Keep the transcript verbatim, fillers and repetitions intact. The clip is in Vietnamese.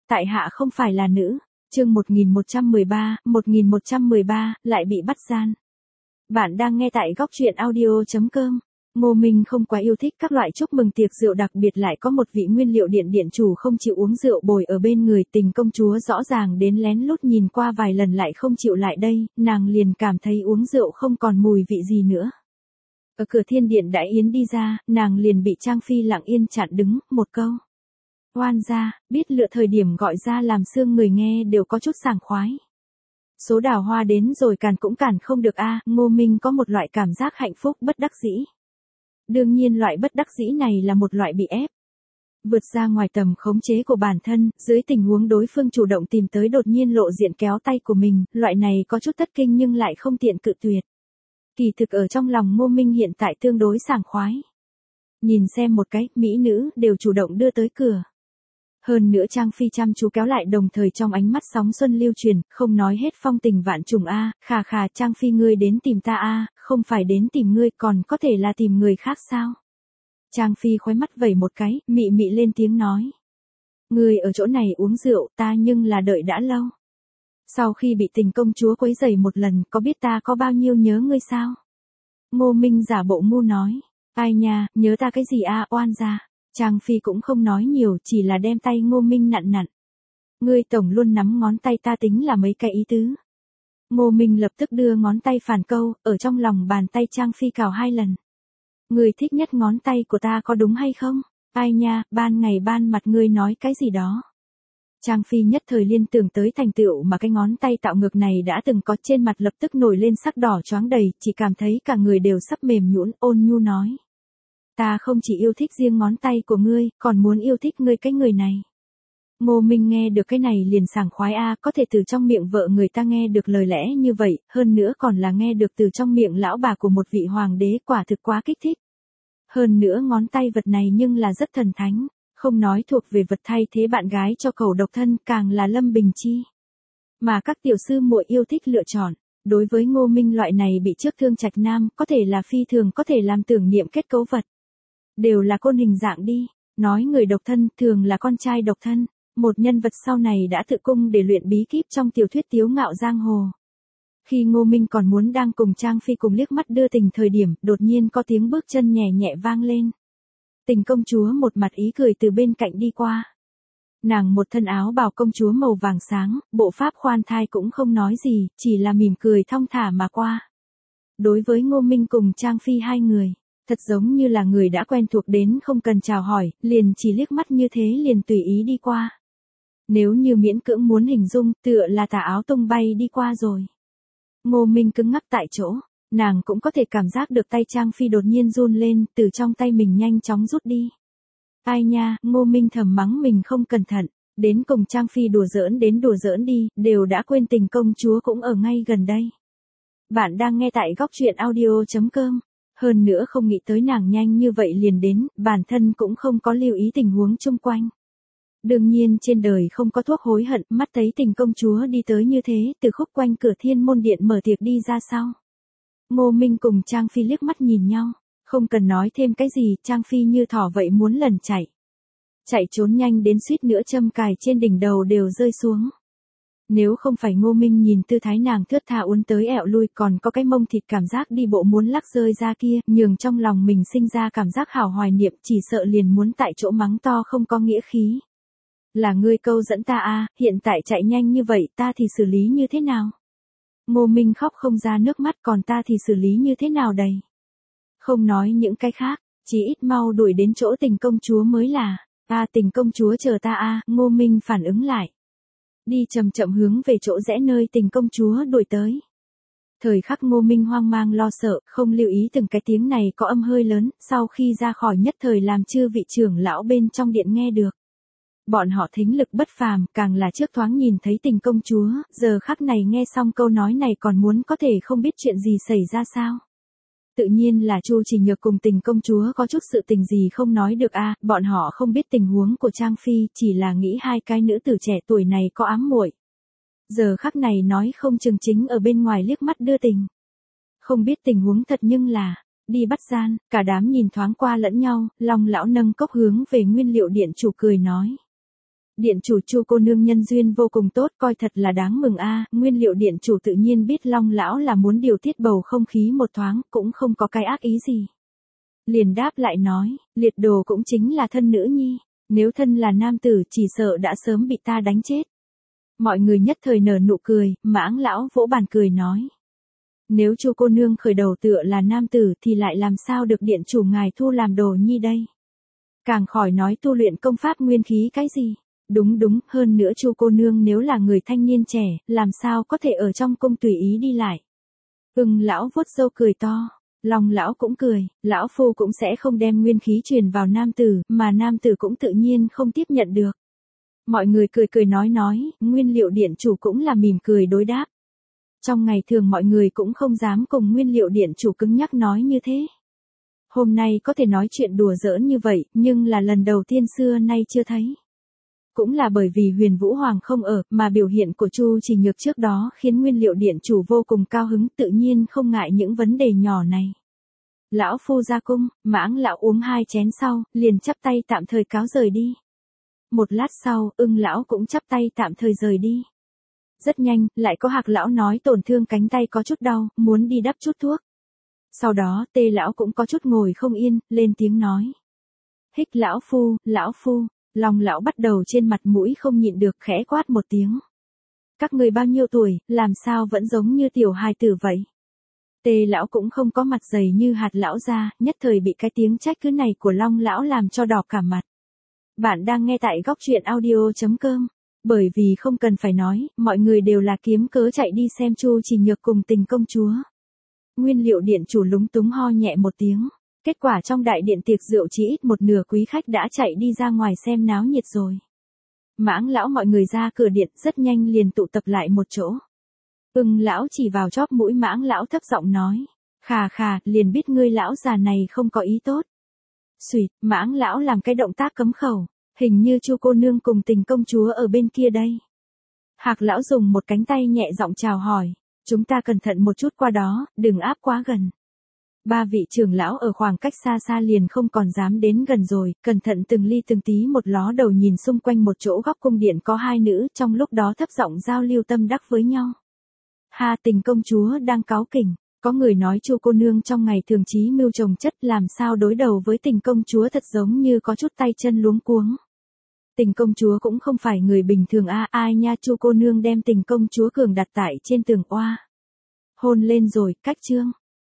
tại hạ không phải là nữ. Chương một nghìn một trăm mười ba, một nghìn một trăm mười ba, lại bị bắt gian. Bạn đang nghe tại góc truyện audio chấm com. Ngô Minh không quá yêu thích các loại chúc mừng tiệc rượu, đặc biệt lại có một vị nguyên liệu điện điện chủ không chịu uống rượu bồi ở bên người. Tình công chúa rõ ràng đến lén lút nhìn qua vài lần lại không chịu lại đây, nàng liền cảm thấy uống rượu không còn mùi vị gì nữa. Ở cửa thiên điện đại yến đi ra, nàng liền bị Trang Phi lặng yên chặn đứng, một câu. Oan gia, biết lựa thời điểm gọi ra làm xương người nghe đều có chút sảng khoái. Số đào hoa đến rồi cản cũng cản không được a. Ngô Minh có một loại cảm giác hạnh phúc bất đắc dĩ. Đương nhiên loại bất đắc dĩ này là một loại bị ép. Vượt ra ngoài tầm khống chế của bản thân, dưới tình huống đối phương chủ động tìm tới đột nhiên lộ diện kéo tay của mình, loại này có chút thất kinh nhưng lại không tiện cự tuyệt. Kỳ thực ở trong lòng Ngô Minh hiện tại tương đối sảng khoái. Nhìn xem một cái, mỹ nữ đều chủ động đưa tới cửa. Hơn nữa Trang Phi chăm chú kéo lại, đồng thời trong ánh mắt sóng xuân lưu truyền, không nói hết phong tình vạn trùng a. Khà khà, Trang Phi ngươi đến tìm ta a, không phải đến tìm ngươi, còn có thể là tìm người khác sao? Trang Phi khóe mắt vẩy một cái, mị mị lên tiếng nói. Ngươi ở chỗ này uống rượu, ta nhưng là đợi đã lâu. Sau khi bị tình công chúa quấy rầy một lần, có biết ta có bao nhiêu nhớ ngươi sao? Ngô Minh giả bộ ngu nói. Ai nha, nhớ ta cái gì a, oan gia. Trang Phi cũng không nói nhiều, chỉ là đem tay Ngô Minh nặn nặn. Ngươi tổng luôn nắm ngón tay ta tính là mấy cái ý tứ. Ngô Minh lập tức đưa ngón tay phản câu, ở trong lòng bàn tay Trang Phi cào hai lần. Ngươi thích nhất ngón tay của ta có đúng hay không? Ai nha, ban ngày ban mặt ngươi nói cái gì đó. Trang Phi nhất thời liên tưởng tới thành tựu mà cái ngón tay tạo ngược này đã từng có, trên mặt lập tức nổi lên sắc đỏ choáng đầy, chỉ cảm thấy cả người đều sắp mềm nhũn, ôn nhu nói. Ta không chỉ yêu thích riêng ngón tay của ngươi, còn muốn yêu thích ngươi cái người này. Ngô Minh nghe được cái này liền sảng khoái a, có thể từ trong miệng vợ người ta nghe được lời lẽ như vậy, hơn nữa còn là nghe được từ trong miệng lão bà của một vị hoàng đế, quả thực quá kích thích. Hơn nữa ngón tay vật này nhưng là rất thần thánh, không nói thuộc về vật thay thế bạn gái cho cầu độc thân, càng là lâm bình chi. Mà các tiểu sư muội yêu thích lựa chọn. Đối với Ngô Minh loại này bị trước thương trạch nam, có thể là phi thường, có thể làm tưởng niệm kết cấu vật. Đều là côn hình dạng đi, nói người độc thân thường là con trai độc thân, một nhân vật sau này đã tự cung để luyện bí kíp trong tiểu thuyết tiếu ngạo giang hồ. Khi Ngô Minh còn muốn đang cùng Trang Phi cùng liếc mắt đưa tình thời điểm, đột nhiên có tiếng bước chân nhẹ nhẹ vang lên. Tình công chúa một mặt ý cười từ bên cạnh đi qua. Nàng một thân áo bào công chúa màu vàng sáng, bộ pháp khoan thai cũng không nói gì, chỉ là mỉm cười thong thả mà qua. Đối với Ngô Minh cùng Trang Phi hai người, thật giống như là người đã quen thuộc đến không cần chào hỏi, liền chỉ liếc mắt như thế liền tùy ý đi qua. Nếu như miễn cưỡng muốn hình dung, tựa là tà áo tung bay đi qua rồi. Ngô Minh cứng ngắc tại chỗ, nàng cũng có thể cảm giác được tay Trang Phi đột nhiên run lên, từ trong tay mình nhanh chóng rút đi. Ai nha, Ngô Minh thầm mắng mình không cẩn thận, đến cùng Trang Phi đùa giỡn đến đùa giỡn đi, đều đã quên tình công chúa cũng ở ngay gần đây. Bạn đang nghe tại góc truyện audio chấm com. Hơn nữa không nghĩ tới nàng nhanh như vậy liền đến, bản thân cũng không có lưu ý tình huống chung quanh. Đương nhiên trên đời không có thuốc hối hận, mắt thấy tình công chúa đi tới như thế, từ khúc quanh cửa thiên môn điện mở tiệc đi ra sau. Ngô Minh cùng Trang Phi liếc mắt nhìn nhau, không cần nói thêm cái gì, Trang Phi như thỏ vậy muốn lần chạy. Chạy trốn nhanh đến suýt nữa châm cài trên đỉnh đầu đều rơi xuống. Nếu không phải Ngô Minh nhìn tư thái nàng thướt tha uốn tới ẹo lui, còn có cái mông thịt cảm giác đi bộ muốn lắc rơi ra kia, nhường trong lòng mình sinh ra cảm giác hảo hoài niệm, chỉ sợ liền muốn tại chỗ mắng to không có nghĩa khí. Là ngươi câu dẫn ta a, hiện tại chạy nhanh như vậy, ta thì xử lý như thế nào? Ngô Minh khóc không ra nước mắt, còn ta thì xử lý như thế nào đây? Không nói những cái khác, chỉ ít mau đuổi đến chỗ tình công chúa mới là. A, tình công chúa chờ ta a. Ngô Minh phản ứng lại. Đi chậm chậm hướng về chỗ rẽ nơi tình công chúa đuổi tới. Thời khắc Ngô Minh hoang mang lo sợ, không lưu ý từng cái tiếng này có âm hơi lớn, sau khi ra khỏi nhất thời làm chư vị trưởng lão bên trong điện nghe được. Bọn họ thính lực bất phàm, càng là trước thoáng nhìn thấy tình công chúa, giờ khắc này nghe xong câu nói này còn muốn có thể không biết chuyện gì xảy ra sao. Tự nhiên là Chu Chỉ Nhược cùng tình công chúa có chút sự tình gì không nói được a, bọn họ không biết tình huống của Trang Phi, chỉ là nghĩ hai cái nữ tử trẻ tuổi này có ám muội. Giờ khắc này nói không chừng chính ở bên ngoài liếc mắt đưa tình. Không biết tình huống thật nhưng là, đi bắt gian, cả đám nhìn thoáng qua lẫn nhau, Long lão nâng cốc hướng về nguyên liệu điện chủ cười nói. Điện chủ Chu cô nương nhân duyên vô cùng tốt, coi thật là đáng mừng a. Nguyên Liệu điện chủ tự nhiên biết Long lão là muốn điều tiết bầu không khí một thoáng, cũng không có cái ác ý gì. Liền đáp lại nói, liệt đồ cũng chính là thân nữ nhi, nếu thân là nam tử chỉ sợ đã sớm bị ta đánh chết. Mọi người nhất thời nở nụ cười, Mãng lão vỗ bàn cười nói. Nếu Chu cô nương khởi đầu tựa là nam tử thì lại làm sao được điện chủ ngài thu làm đồ nhi đây? Càng khỏi nói tu luyện công pháp nguyên khí cái gì? Đúng đúng, hơn nữa Chu cô nương nếu là người thanh niên trẻ, làm sao có thể ở trong cung tùy ý đi lại? Ưng lão vuốt râu cười to. Long lão cũng cười, lão phu cũng sẽ không đem nguyên khí truyền vào nam tử, mà nam tử cũng tự nhiên không tiếp nhận được. Mọi người cười cười nói nói, Nguyên Liệu điện chủ cũng là mỉm cười đối đáp. Trong ngày thường mọi người cũng không dám cùng Nguyên Liệu điện chủ cứng nhắc nói như thế. Hôm nay có thể nói chuyện đùa giỡn như vậy, nhưng là lần đầu tiên xưa nay chưa thấy. Cũng là bởi vì Huyền Vũ Hoàng không ở, mà biểu hiện của Chu Chỉ Nhược trước đó khiến Nguyên Liệu điện chủ vô cùng cao hứng, tự nhiên không ngại những vấn đề nhỏ này. Lão phu ra cung, Mãng lão uống hai chén sau, liền chắp tay tạm thời cáo rời đi. Một lát sau, Ưng lão cũng chắp tay tạm thời rời đi. Rất nhanh, lại có Hạc lão nói tổn thương cánh tay có chút đau, muốn đi đắp chút thuốc. Sau đó, Tê lão cũng có chút ngồi không yên, lên tiếng nói. Hích lão phu, lão phu, Long lão bắt đầu trên mặt mũi không nhịn được khẽ quát một tiếng. Các người bao nhiêu tuổi, làm sao vẫn giống như tiểu hài tử vậy? Tê lão cũng không có mặt dày như Hạt lão ra, nhất thời bị cái tiếng trách cứ này của Long lão làm cho đỏ cả mặt. Bạn đang nghe tại góc truyện audio chấm com. Bởi vì không cần phải nói, mọi người đều là kiếm cớ chạy đi xem Chu Chỉ Nhược cùng Tình công chúa. Nguyên Liệu điện chủ lúng túng ho nhẹ một tiếng. Kết quả trong đại điện tiệc rượu chỉ ít một nửa quý khách đã chạy đi ra ngoài xem náo nhiệt rồi. Mãng lão mọi người ra cửa điện rất nhanh liền tụ tập lại một chỗ. Ưng lão chỉ vào chóp mũi Mãng lão thấp giọng nói. Khà khà, liền biết ngươi lão già này không có ý tốt. Xùyt, Mãng lão làm cái động tác cấm khẩu. Hình như Chu cô nương cùng Tình công chúa ở bên kia đây. Hạc lão dùng một cánh tay nhẹ giọng chào hỏi. Chúng ta cẩn thận một chút qua đó, đừng áp quá gần. Ba vị trưởng lão ở khoảng cách xa xa liền không còn dám đến gần rồi, cẩn thận từng ly từng tí một ló đầu nhìn xung quanh một chỗ góc cung điện có hai nữ, trong lúc đó thấp giọng giao lưu tâm đắc với nhau. Ha, Tình công chúa đang cáu kỉnh, có người nói Chu cô nương trong ngày thường chí mưu trồng chất, làm sao đối đầu với Tình công chúa thật giống như có chút tay chân luống cuống. Tình công chúa cũng không phải người bình thường a, à, ai nha. Chu cô nương đem Tình công chúa cường đặt tại trên tường oa. Hôn lên rồi, cách chương.